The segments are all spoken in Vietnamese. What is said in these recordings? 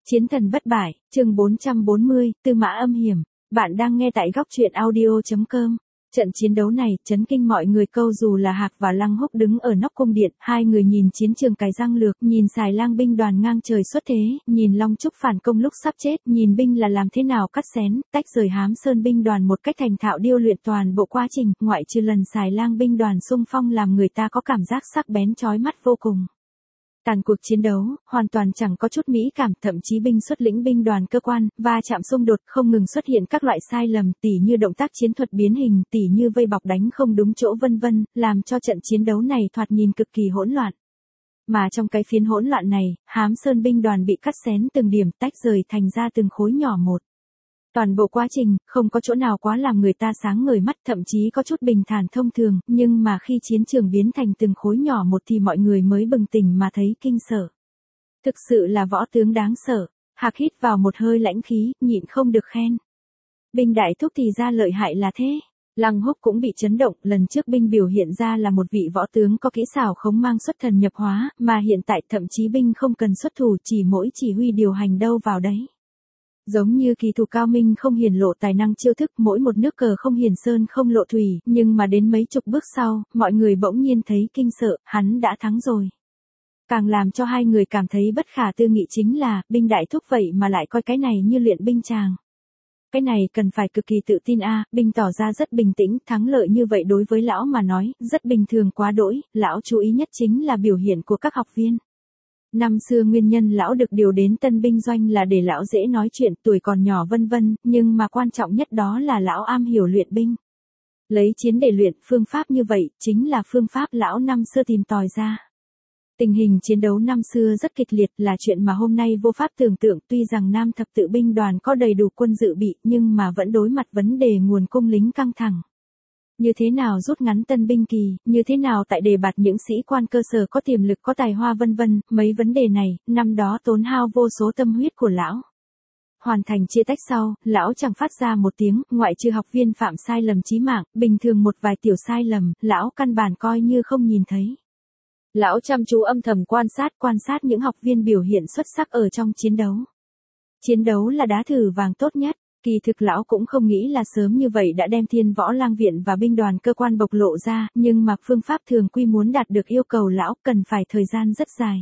Chiến thần bất bại, chương 440, Tư Mã Âm Hiểm. Bạn đang nghe tại góc truyện audio.com. Trận chiến đấu này chấn kinh mọi người, câu dù là Hạc và Lăng Húc đứng ở nóc cung điện, hai người nhìn chiến trường cài răng lược, nhìn xài lang binh đoàn ngang trời xuất thế, nhìn Long Trúc phản công lúc sắp chết, nhìn binh là làm thế nào cắt xén, tách rời Hám Sơn binh đoàn một cách thành thạo điêu luyện toàn bộ quá trình, ngoại trừ lần xài lang binh đoàn xung phong làm người ta có cảm giác sắc bén chói mắt vô cùng. Tàn cuộc chiến đấu, hoàn toàn chẳng có chút mỹ cảm, thậm chí binh xuất lĩnh binh đoàn cơ quan, va chạm xung đột, không ngừng xuất hiện các loại sai lầm, tỉ như động tác chiến thuật biến hình, tỉ như vây bọc đánh không đúng chỗ vân vân, làm cho trận chiến đấu này thoạt nhìn cực kỳ hỗn loạn. Mà trong cái phiến hỗn loạn này, Hám Sơn binh đoàn bị cắt xén từng điểm, tách rời thành ra từng khối nhỏ một. Toàn bộ quá trình, không có chỗ nào quá làm người ta sáng ngời mắt, thậm chí có chút bình thản thông thường, nhưng mà khi chiến trường biến thành từng khối nhỏ một thì mọi người mới bừng tỉnh mà thấy kinh sợ. Thực sự là võ tướng đáng sợ. Hạc hít vào một hơi lãnh khí, nhịn không được khen. Binh đại thúc thì ra lợi hại là thế. Lăng Húc cũng bị chấn động, lần trước binh biểu hiện ra là một vị võ tướng có kỹ xảo khống mang xuất thần nhập hóa, mà hiện tại thậm chí binh không cần xuất thủ, chỉ mỗi chỉ huy điều hành đâu vào đấy. Giống như kỳ thủ cao minh không hiển lộ tài năng chiêu thức, mỗi một nước cờ không hiển sơn không lộ thủy, nhưng mà đến mấy chục bước sau, mọi người bỗng nhiên thấy kinh sợ, hắn đã thắng rồi. Càng làm cho hai người cảm thấy bất khả tư nghị chính là, binh đại thúc vậy mà lại coi cái này như luyện binh chàng. Cái này cần phải cực kỳ tự tin a. Binh tỏ ra rất bình tĩnh, thắng lợi như vậy đối với lão mà nói, rất bình thường quá đỗi, lão chú ý nhất chính là biểu hiện của các học viên. Năm xưa nguyên nhân lão được điều đến tân binh doanh là để lão dễ nói chuyện, tuổi còn nhỏ vân vân, nhưng mà quan trọng nhất đó là lão am hiểu luyện binh. Lấy chiến để luyện, phương pháp như vậy, chính là phương pháp lão năm xưa tìm tòi ra. Tình hình chiến đấu năm xưa rất kịch liệt là chuyện mà hôm nay vô pháp tưởng tượng, tuy rằng Nam thập tự binh đoàn có đầy đủ quân dự bị, nhưng mà vẫn đối mặt vấn đề nguồn cung lính căng thẳng. Như thế nào rút ngắn tân binh kỳ, như thế nào tại đề bạt những sĩ quan cơ sở có tiềm lực có tài hoa vân vân, mấy vấn đề này, năm đó tốn hao vô số tâm huyết của lão. Hoàn thành chia tách sau, lão chẳng phát ra một tiếng, ngoại trừ học viên phạm sai lầm chí mạng, bình thường một vài tiểu sai lầm, lão căn bản coi như không nhìn thấy. Lão chăm chú âm thầm quan sát những học viên biểu hiện xuất sắc ở trong chiến đấu. Chiến đấu là đá thử vàng tốt nhất. Kỳ thực lão cũng không nghĩ là sớm như vậy đã đem Thiên Võ Lang viện và binh đoàn cơ quan bộc lộ ra, nhưng mà phương pháp thường quy muốn đạt được yêu cầu lão cần phải thời gian rất dài.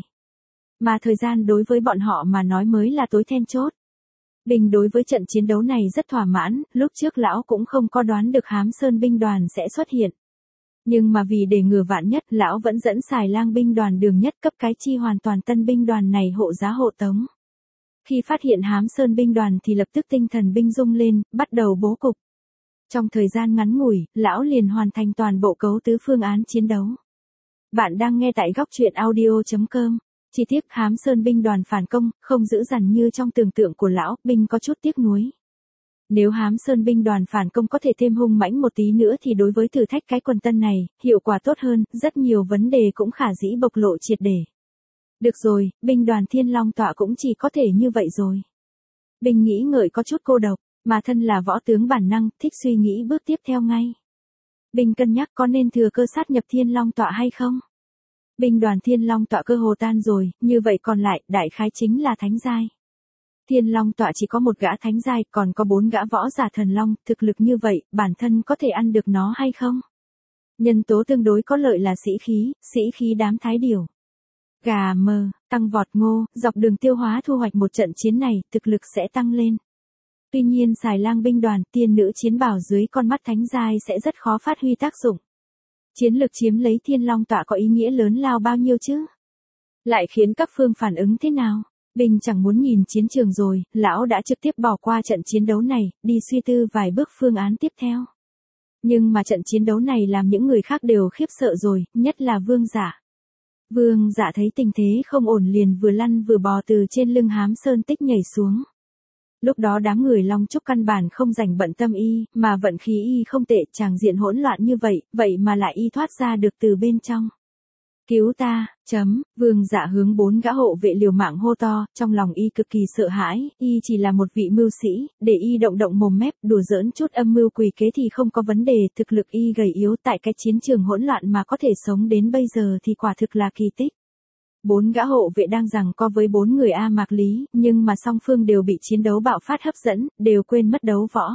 Mà thời gian đối với bọn họ mà nói mới là tối then chốt. Binh đối với trận chiến đấu này rất thỏa mãn, lúc trước lão cũng không có đoán được Hám Sơn binh đoàn sẽ xuất hiện. Nhưng mà vì để ngừa vạn nhất, lão vẫn dẫn xài lang binh đoàn đường nhất cấp cái chi hoàn toàn tân binh đoàn này hộ giá hộ tống. Khi phát hiện Hám Sơn binh đoàn thì lập tức tinh thần binh rung lên, bắt đầu bố cục. Trong thời gian ngắn ngủi, lão liền hoàn thành toàn bộ cấu tứ phương án chiến đấu. Bạn đang nghe tại góc truyện audio.com. Chi tiết Hám Sơn binh đoàn phản công, không dữ dằn như trong tưởng tượng của lão, binh có chút tiếc nuối. Nếu Hám Sơn binh đoàn phản công có thể thêm hung mãnh một tí nữa thì đối với thử thách cái quần tân này, hiệu quả tốt hơn, rất nhiều vấn đề cũng khả dĩ bộc lộ triệt để. Được rồi, binh đoàn Thiên Long tọa cũng chỉ có thể như vậy rồi. Binh nghĩ ngợi có chút cô độc, mà thân là võ tướng bản năng, thích suy nghĩ bước tiếp theo ngay. Binh cân nhắc có nên thừa cơ sát nhập Thiên Long tọa hay không? Binh đoàn Thiên Long tọa cơ hồ tan rồi, như vậy còn lại, đại khái chính là thánh giai. Thiên Long tọa chỉ có một gã thánh giai, còn có 4 gã võ giả thần long, thực lực như vậy, bản thân có thể ăn được nó hay không? Nhân tố tương đối có lợi là sĩ khí đám thái điểu. Gà mờ, tăng vọt ngô, dọc đường tiêu hóa thu hoạch một trận chiến này, thực lực sẽ tăng lên. Tuy nhiên xài lang binh đoàn, tiên nữ chiến bảo dưới con mắt thánh giai sẽ rất khó phát huy tác dụng. Chiến lược chiếm lấy Thiên Long tọa có ý nghĩa lớn lao bao nhiêu chứ? Lại khiến các phương phản ứng thế nào? Binh chẳng muốn nhìn chiến trường rồi, lão đã trực tiếp bỏ qua trận chiến đấu này, đi suy tư vài bước phương án tiếp theo. Nhưng mà trận chiến đấu này làm những người khác đều khiếp sợ rồi, nhất là Vương Dạ. Vương Dạ thấy tình thế không ổn liền vừa lăn vừa bò từ trên lưng Hám Sơn Tích nhảy xuống. Lúc đó đám người Long Trúc căn bản không rảnh bận tâm y, mà vận khí y không tệ, tràng diện hỗn loạn như vậy mà lại y thoát ra được từ bên trong. Cứu ta, Vương Dạ hướng 4 gã hộ vệ liều mạng hô to, trong lòng y cực kỳ sợ hãi, y chỉ là một vị mưu sĩ, để y động mồm mép, đùa giỡn chút âm mưu quỷ kế thì không có vấn đề, thực lực y gầy yếu tại cái chiến trường hỗn loạn mà có thể sống đến bây giờ thì quả thực là kỳ tích. 4 gã hộ vệ đang giằng co với 4 người A Mạc Lý, nhưng mà song phương đều bị chiến đấu bạo phát hấp dẫn, đều quên mất đấu võ.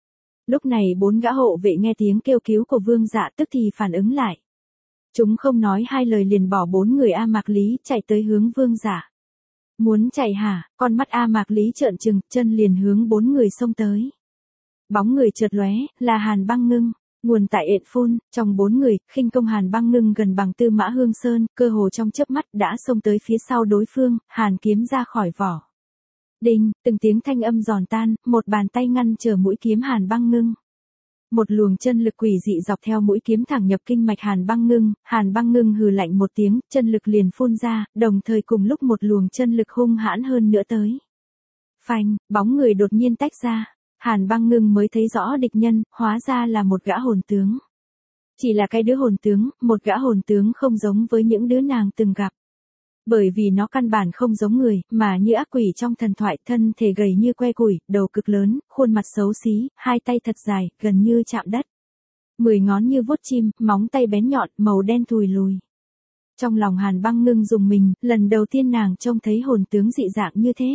Lúc này 4 gã hộ vệ nghe tiếng kêu cứu của Vương Dạ tức thì phản ứng lại. Chúng không nói hai lời liền bỏ 4 người A Mạc Lý chạy tới hướng Vương Dạ. Muốn chạy hả? Con mắt A Mạc Lý trợn trừng, chân liền hướng 4 người xông tới. Bóng người chợt lóe, là Hàn Băng Ngưng. Nguồn tại ện phun, trong 4 người, khinh công Hàn Băng Ngưng gần bằng Tư Mã Hương Sơn, cơ hồ trong chớp mắt đã xông tới phía sau đối phương, hàn kiếm ra khỏi vỏ. Đinh, từng tiếng thanh âm giòn tan, một bàn tay ngăn trở mũi kiếm Hàn Băng Ngưng. Một luồng chân lực quỷ dị dọc theo mũi kiếm thẳng nhập kinh mạch Hàn Băng Ngưng hừ lạnh một tiếng, chân lực liền phun ra, đồng thời cùng lúc một luồng chân lực hung hãn hơn nữa tới. Phanh, bóng người đột nhiên tách ra. Hàn Băng Ngưng mới thấy rõ địch nhân, hóa ra là một gã hồn tướng. Chỉ là cái đứa hồn tướng, một gã hồn tướng không giống với những đứa nàng từng gặp. Bởi vì nó căn bản không giống người, mà như ác quỷ trong thần thoại, thân thể gầy như que củi, đầu cực lớn, khuôn mặt xấu xí, hai tay thật dài, gần như chạm đất. 10 ngón như vuốt chim, móng tay bén nhọn, màu đen thùi lùi. Trong lòng Hàn Băng Ngưng rùng mình, lần đầu tiên nàng trông thấy hồn tướng dị dạng như thế.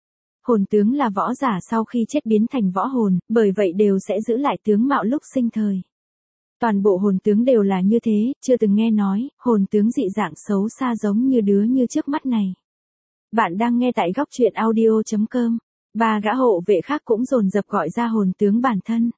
Hồn tướng là võ giả sau khi chết biến thành võ hồn, bởi vậy đều sẽ giữ lại tướng mạo lúc sinh thời. Toàn bộ hồn tướng đều là như thế, chưa từng nghe nói, hồn tướng dị dạng xấu xa giống như đứa như trước mắt này. Bạn đang nghe tại góc truyện audio.com. 3 gã hộ vệ khác cũng dồn dập gọi ra hồn tướng bản thân.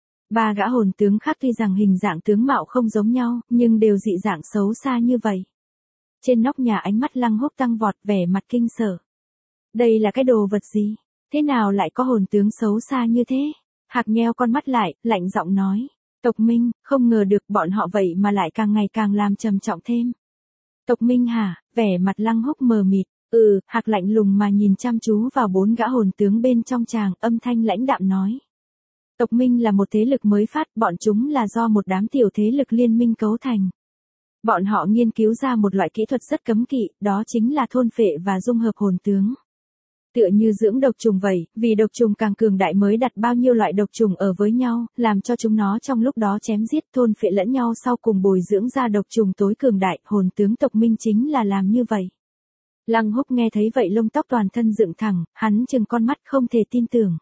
3 gã hồn tướng khác tuy rằng hình dạng tướng mạo không giống nhau, nhưng đều dị dạng xấu xa như vậy. Trên nóc nhà ánh mắt Lăng Húc tăng vọt, vẻ mặt kinh sợ. Đây là cái đồ vật gì? Thế nào lại có hồn tướng xấu xa như thế? Hạc nheo con mắt lại, lạnh giọng nói. Tộc Minh, không ngờ được bọn họ vậy mà lại càng ngày càng làm trầm trọng thêm. Tộc Minh hả? Vẻ mặt Lăng Húc mờ mịt. Hạc lạnh lùng mà nhìn chăm chú vào 4 gã hồn tướng bên trong tràng, âm thanh lãnh đạm nói. Tộc Minh là một thế lực mới phát, bọn chúng là do một đám tiểu thế lực liên minh cấu thành. Bọn họ nghiên cứu ra một loại kỹ thuật rất cấm kỵ, đó chính là thôn phệ và dung hợp hồn tướng. Tựa như dưỡng độc trùng vậy, vì độc trùng càng cường đại mới đặt bao nhiêu loại độc trùng ở với nhau, làm cho chúng nó trong lúc đó chém giết thôn phệ lẫn nhau sau cùng bồi dưỡng ra độc trùng tối cường đại, hồn tướng tộc Minh chính là làm như vậy. Lăng Húc nghe thấy vậy lông tóc toàn thân dựng thẳng, hắn trừng con mắt không thể tin tưởng.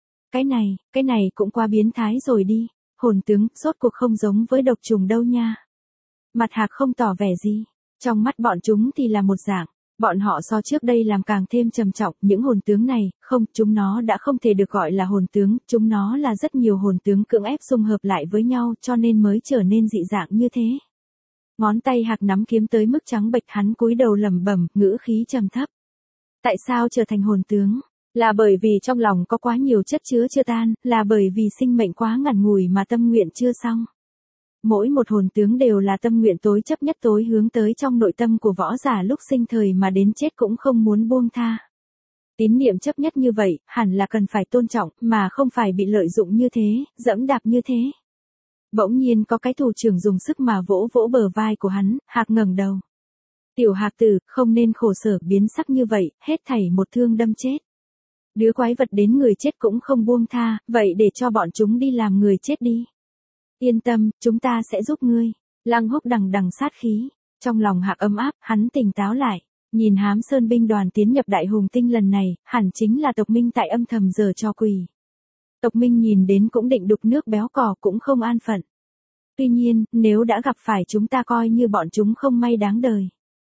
Cái này cũng quá biến thái rồi đi, hồn tướng, rốt cuộc không giống với độc trùng đâu nha. Mặt Hạc không tỏ vẻ gì, trong mắt bọn chúng thì là một dạng. Bọn họ so trước đây làm càng thêm trầm trọng, những hồn tướng này, không, chúng nó đã không thể được gọi là hồn tướng, chúng nó là rất nhiều hồn tướng cưỡng ép dung hợp lại với nhau cho nên mới trở nên dị dạng như thế. Ngón tay Hạc nắm kiếm tới mức trắng bệch, hắn cúi đầu lẩm bẩm, ngữ khí trầm thấp. Tại sao trở thành hồn tướng? Là bởi vì trong lòng có quá nhiều chất chứa chưa tan, là bởi vì sinh mệnh quá ngắn ngủi mà tâm nguyện chưa xong. Mỗi một hồn tướng đều là tâm nguyện tối chấp nhất tối hướng tới trong nội tâm của võ giả lúc sinh thời mà đến chết cũng không muốn buông tha. Tín niệm chấp nhất như vậy, hẳn là cần phải tôn trọng, mà không phải bị lợi dụng như thế, dẫm đạp như thế. Bỗng nhiên có cái thủ trưởng dùng sức mà vỗ vỗ bờ vai của hắn, Hạc ngẩng đầu. Tiểu Hạc tử, không nên khổ sở biến sắc như vậy, hết thảy một thương đâm chết. Đứa quái vật đến người chết cũng không buông tha, vậy để cho bọn chúng đi làm người chết đi. Yên tâm, chúng ta sẽ giúp ngươi. Lăng Húc đằng đằng sát khí. Trong lòng Hạc ấm áp, hắn tỉnh táo lại. Nhìn Hám Sơn binh đoàn tiến nhập Đại Hùng Tinh lần này, hẳn chính là tộc Minh tại âm thầm giở trò quỷ. Tộc Minh nhìn đến cũng định đục nước béo cò cũng không an phận. Tuy nhiên, nếu đã gặp phải chúng ta coi như bọn chúng không may đáng đời.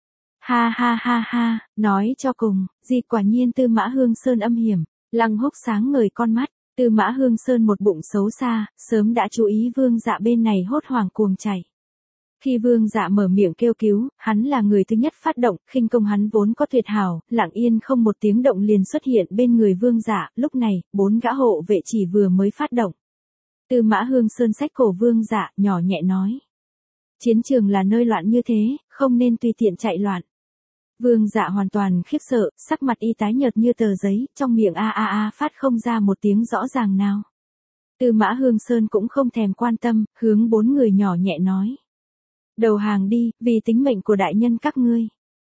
Ha ha ha ha, nói cho cùng, gì quả nhiên Tư Mã Hương Sơn âm hiểm. Lăng Húc sáng ngời con mắt. Tư Mã Hương Sơn một bụng xấu xa, sớm đã chú ý Vương Dạ bên này hốt hoảng cuồng chạy. Khi Vương Dạ mở miệng kêu cứu, hắn là người thứ nhất phát động, khinh công hắn vốn có tuyệt hảo, lặng yên không một tiếng động liền xuất hiện bên người Vương Dạ, lúc này, 4 gã hộ vệ chỉ vừa mới phát động. Tư Mã Hương Sơn xách cổ Vương Dạ, nhỏ nhẹ nói. Chiến trường là nơi loạn như thế, không nên tùy tiện chạy loạn. Vương Dạ hoàn toàn khiếp sợ, sắc mặt y tái nhợt như tờ giấy, trong miệng a phát không ra một tiếng rõ ràng nào. Tư Mã Hương Sơn cũng không thèm quan tâm, hướng 4 người nhỏ nhẹ nói. Đầu hàng đi, vì tính mệnh của đại nhân các ngươi.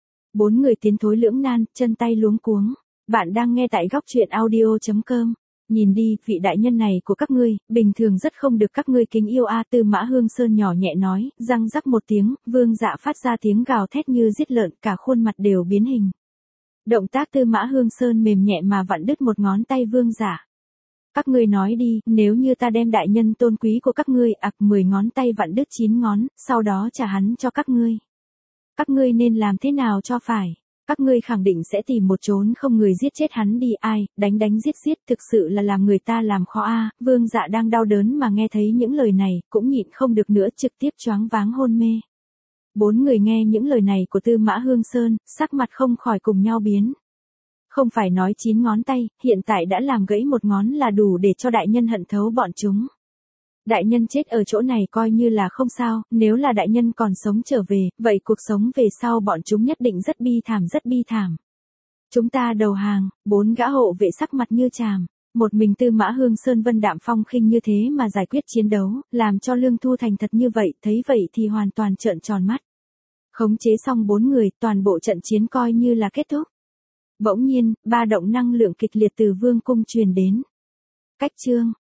4 người tiến thối lưỡng nan, chân tay luống cuống. Bạn đang nghe tại góc truyện audio.com. Nhìn đi, vị đại nhân này của các ngươi, bình thường rất không được các ngươi kính yêu a. Tư Mã Hương Sơn nhỏ nhẹ nói, răng rắc một tiếng, Vương Dạ phát ra tiếng gào thét như giết lợn, cả khuôn mặt đều biến hình. Động tác Tư Mã Hương Sơn mềm nhẹ mà vặn đứt một ngón tay Vương Dạ. Các ngươi nói đi, nếu như ta đem đại nhân tôn quý của các ngươi 10 ngón tay vặn đứt 9 ngón, sau đó trả hắn cho các ngươi. Các ngươi nên làm thế nào cho phải? Các ngươi khẳng định sẽ tìm một chốn không người giết chết hắn đi, ai, đánh giết, thực sự là làm người ta làm khó a. Vương Dạ đang đau đớn mà nghe thấy những lời này, cũng nhịn không được nữa, trực tiếp choáng váng hôn mê. 4 người nghe những lời này của Tư Mã Hương Sơn, sắc mặt không khỏi cùng nhau biến. Không phải nói 9 ngón tay, hiện tại đã làm gãy một ngón là đủ để cho đại nhân hận thấu bọn chúng. Đại nhân chết ở chỗ này coi như là không sao, nếu là đại nhân còn sống trở về, vậy cuộc sống về sau bọn chúng nhất định rất bi thảm. Chúng ta đầu hàng. 4 gã hộ vệ sắc mặt như chàm. Một mình Tư Mã Hương Sơn vân đạm phong khinh như thế mà giải quyết chiến đấu, làm cho Lương Thu Thành thật như vậy, thấy vậy thì hoàn toàn trợn tròn mắt. Khống chế xong 4 người, toàn bộ trận chiến coi như là kết thúc. Bỗng nhiên, ba động năng lượng kịch liệt từ vương cung truyền đến. Cách chương